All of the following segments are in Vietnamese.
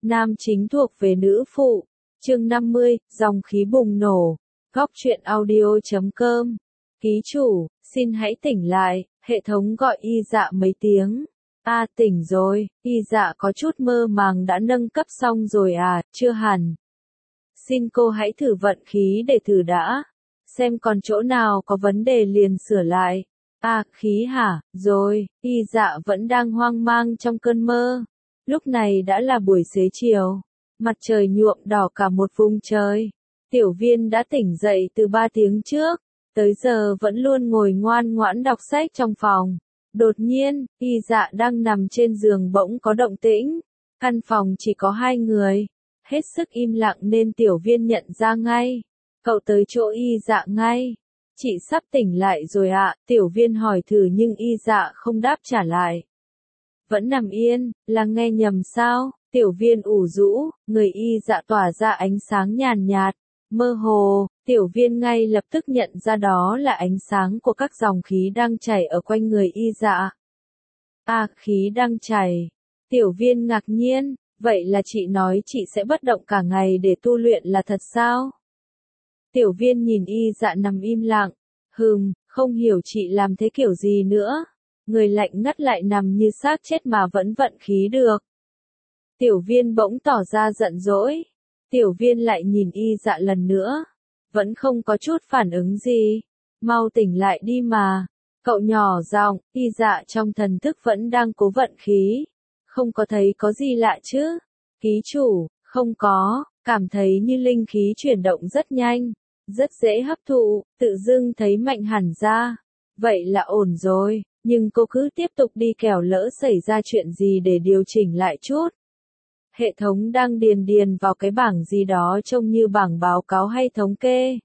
nam chính thuộc về nữ phụ. Chương 50, dòng khí bùng nổ. Góc truyện audio.com. Ký chủ, xin hãy tỉnh lại, hệ thống gọi y dạ mấy tiếng. Tỉnh rồi, y dạ có chút mơ màng đã nâng cấp xong rồi à, chưa hẳn. Xin cô hãy thử vận khí để thử đã. Xem còn chỗ nào có vấn đề liền sửa lại. Khí hả, rồi, y dạ vẫn đang hoang mang trong cơn mơ. Lúc này đã là buổi xế chiều. Mặt trời nhuộm đỏ cả một vùng trời. Tiểu Viên đã tỉnh dậy từ 3 tiếng trước. Tới giờ vẫn luôn ngồi ngoan ngoãn đọc sách trong phòng. Đột nhiên, y dạ đang nằm trên giường bỗng có động tĩnh. Căn phòng chỉ có 2 người. Hết sức im lặng nên Tiểu Viên nhận ra ngay. Cậu tới chỗ y dạ ngay. Chị sắp tỉnh lại rồi ạ, Tiểu Viên hỏi thử nhưng y dạ không đáp trả lại. Vẫn nằm yên, là nghe nhầm sao? Tiểu Viên ủ rũ, người y dạ tỏa ra ánh sáng nhàn nhạt, mơ hồ. Tiểu Viên ngay lập tức nhận ra đó là ánh sáng của các dòng khí đang chảy ở quanh người y dạ. Khí đang chảy. Tiểu Viên ngạc nhiên, vậy là chị nói chị sẽ bất động cả ngày để tu luyện là thật sao? Tiểu Viên nhìn y dạ nằm im lặng, không hiểu chị làm thế kiểu gì nữa. Người lạnh ngắt lại nằm như xác chết mà vẫn vận khí được. Tiểu Viên bỗng tỏ ra giận dỗi. Tiểu Viên lại nhìn y dạ lần nữa. Vẫn không có chút phản ứng gì. Mau tỉnh lại đi mà. Cậu nhỏ giọng, y dạ trong thần thức vẫn đang cố vận khí. Không có thấy có gì lạ chứ? Ký chủ, không có, cảm thấy như linh khí chuyển động rất nhanh. Rất dễ hấp thụ, tự dưng thấy mạnh hẳn ra. Vậy là ổn rồi, nhưng cô cứ tiếp tục đi kẻo lỡ xảy ra chuyện gì để điều chỉnh lại chút. Hệ thống đang điền vào cái bảng gì đó trông như bảng báo cáo hay thống kê.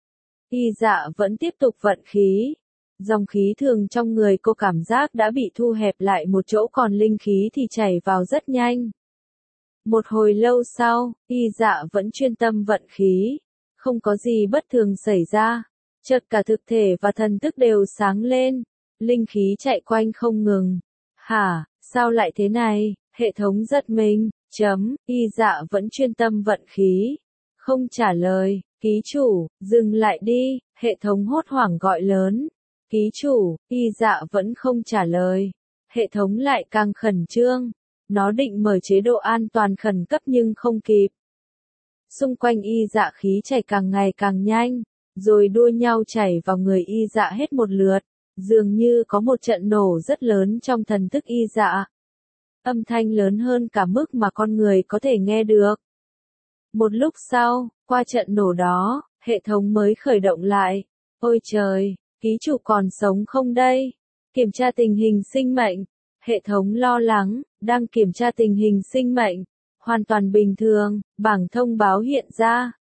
Y dạ vẫn tiếp tục vận khí. Dòng khí thường trong người cô cảm giác đã bị thu hẹp lại một chỗ còn linh khí thì chảy vào rất nhanh. Một hồi lâu sau, y dạ vẫn chuyên tâm vận khí. Không có gì bất thường xảy ra. Chợt cả thực thể và thần thức đều sáng lên. Linh khí chạy quanh không ngừng. Hả, sao lại thế này? Hệ thống giật mình. Y dạ vẫn chuyên tâm vận khí. Không trả lời. Ký chủ, dừng lại đi. Hệ thống hốt hoảng gọi lớn. Ký chủ, y dạ vẫn không trả lời. Hệ thống lại càng khẩn trương. Nó định mở chế độ an toàn khẩn cấp nhưng không kịp. Xung quanh y dạ khí chảy càng ngày càng nhanh, rồi đua nhau chảy vào người y dạ hết một lượt, dường như có một trận nổ rất lớn trong thần thức y dạ. Âm thanh lớn hơn cả mức mà con người có thể nghe được. Một lúc sau, qua trận nổ đó, hệ thống mới khởi động lại. Ôi trời, ký chủ còn sống không đây? Kiểm tra tình hình sinh mệnh. Hệ thống lo lắng, đang kiểm tra tình hình sinh mệnh. Hoàn toàn bình thường, bảng thông báo hiện ra.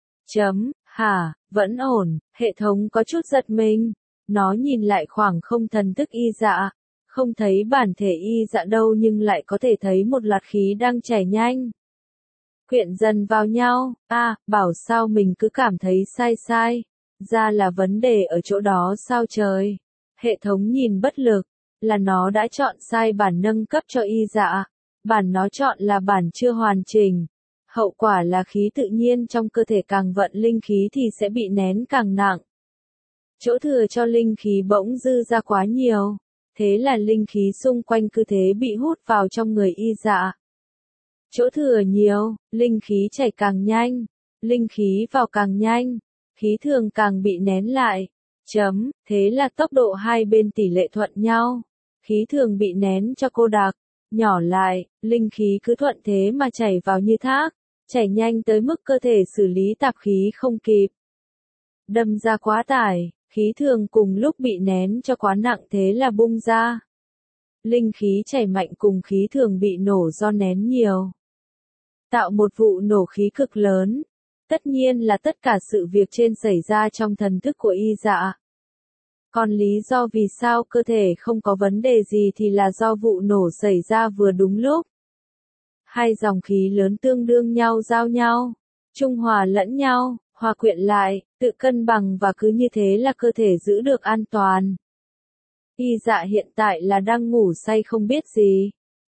Vẫn ổn, hệ thống có chút giật mình. Nó nhìn lại khoảng không thần thức y dạ. Không thấy bản thể y dạ đâu nhưng lại có thể thấy một loạt khí đang chảy nhanh. Quyện dần vào nhau, bảo sao mình cứ cảm thấy sai. Ra là vấn đề ở chỗ đó sao trời. Hệ thống nhìn bất lực, là nó đã chọn sai bản nâng cấp cho y dạ. Bản nó chọn là bản chưa hoàn chỉnh. Hậu quả là khí tự nhiên trong cơ thể càng vận linh khí thì sẽ bị nén càng nặng. Chỗ thừa cho linh khí bỗng dư ra quá nhiều. Thế là linh khí xung quanh cứ thế bị hút vào trong người y dạ. Chỗ thừa nhiều, linh khí chảy càng nhanh. Linh khí vào càng nhanh. Khí thường càng bị nén lại. Thế là tốc độ hai bên tỷ lệ thuận nhau. Khí thường bị nén cho cô đặc. Nhỏ lại, linh khí cứ thuận thế mà chảy vào như thác, chảy nhanh tới mức cơ thể xử lý tạp khí không kịp. Đâm ra quá tải, khí thường cùng lúc bị nén cho quá nặng thế là bung ra. Linh khí chảy mạnh cùng khí thường bị nổ do nén nhiều. Tạo một vụ nổ khí cực lớn. Tất nhiên là tất cả sự việc trên xảy ra trong thần thức của y dạ. Còn lý do vì sao cơ thể không có vấn đề gì thì là do vụ nổ xảy ra vừa đúng lúc. Hai dòng khí lớn tương đương nhau giao nhau, trung hòa lẫn nhau, hòa quyện lại, tự cân bằng và cứ như thế là cơ thể giữ được an toàn. Y dạ hiện tại là đang ngủ say không biết gì.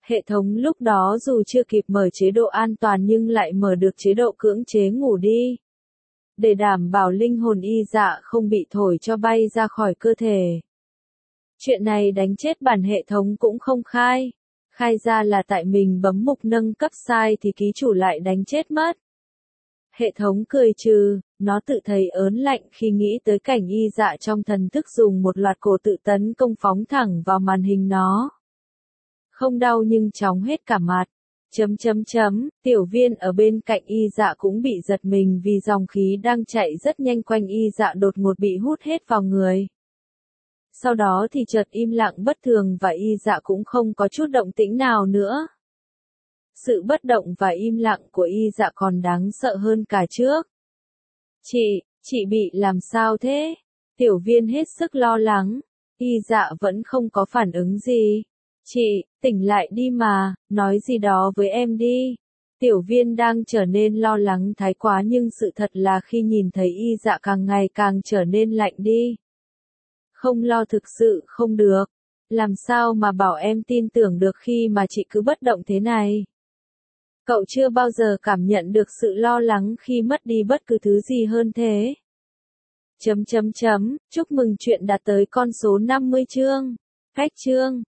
Hệ thống lúc đó dù chưa kịp mở chế độ an toàn nhưng lại mở được chế độ cưỡng chế ngủ đi. Để đảm bảo linh hồn y dạ không bị thổi cho bay ra khỏi cơ thể. Chuyện này đánh chết bản hệ thống cũng không khai. Khai ra là tại mình bấm mục nâng cấp sai thì ký chủ lại đánh chết mất. Hệ thống cười trừ, nó tự thấy ớn lạnh khi nghĩ tới cảnh y dạ trong thần thức dùng một loạt cổ tự tấn công phóng thẳng vào màn hình nó. Không đau nhưng chóng hết cả mặt. Tiểu viên ở bên cạnh y dạ cũng bị giật mình vì dòng khí đang chạy rất nhanh quanh y dạ đột ngột bị hút hết vào người. Sau đó thì chợt im lặng bất thường và y dạ cũng không có chút động tĩnh nào nữa. Sự bất động và im lặng của y dạ còn đáng sợ hơn cả trước. Chị bị làm sao thế? Tiểu viên hết sức lo lắng. Y dạ vẫn không có phản ứng gì. Chị, tỉnh lại đi mà, nói gì đó với em đi. Tiểu viên đang trở nên lo lắng thái quá nhưng sự thật là khi nhìn thấy y dạ càng ngày càng trở nên lạnh đi. Không lo thực sự không được. Làm sao mà bảo em tin tưởng được khi mà chị cứ bất động thế này? Cậu chưa bao giờ cảm nhận được sự lo lắng khi mất đi bất cứ thứ gì hơn thế. Chúc mừng chuyện đạt tới con số 50 chương. Cách chương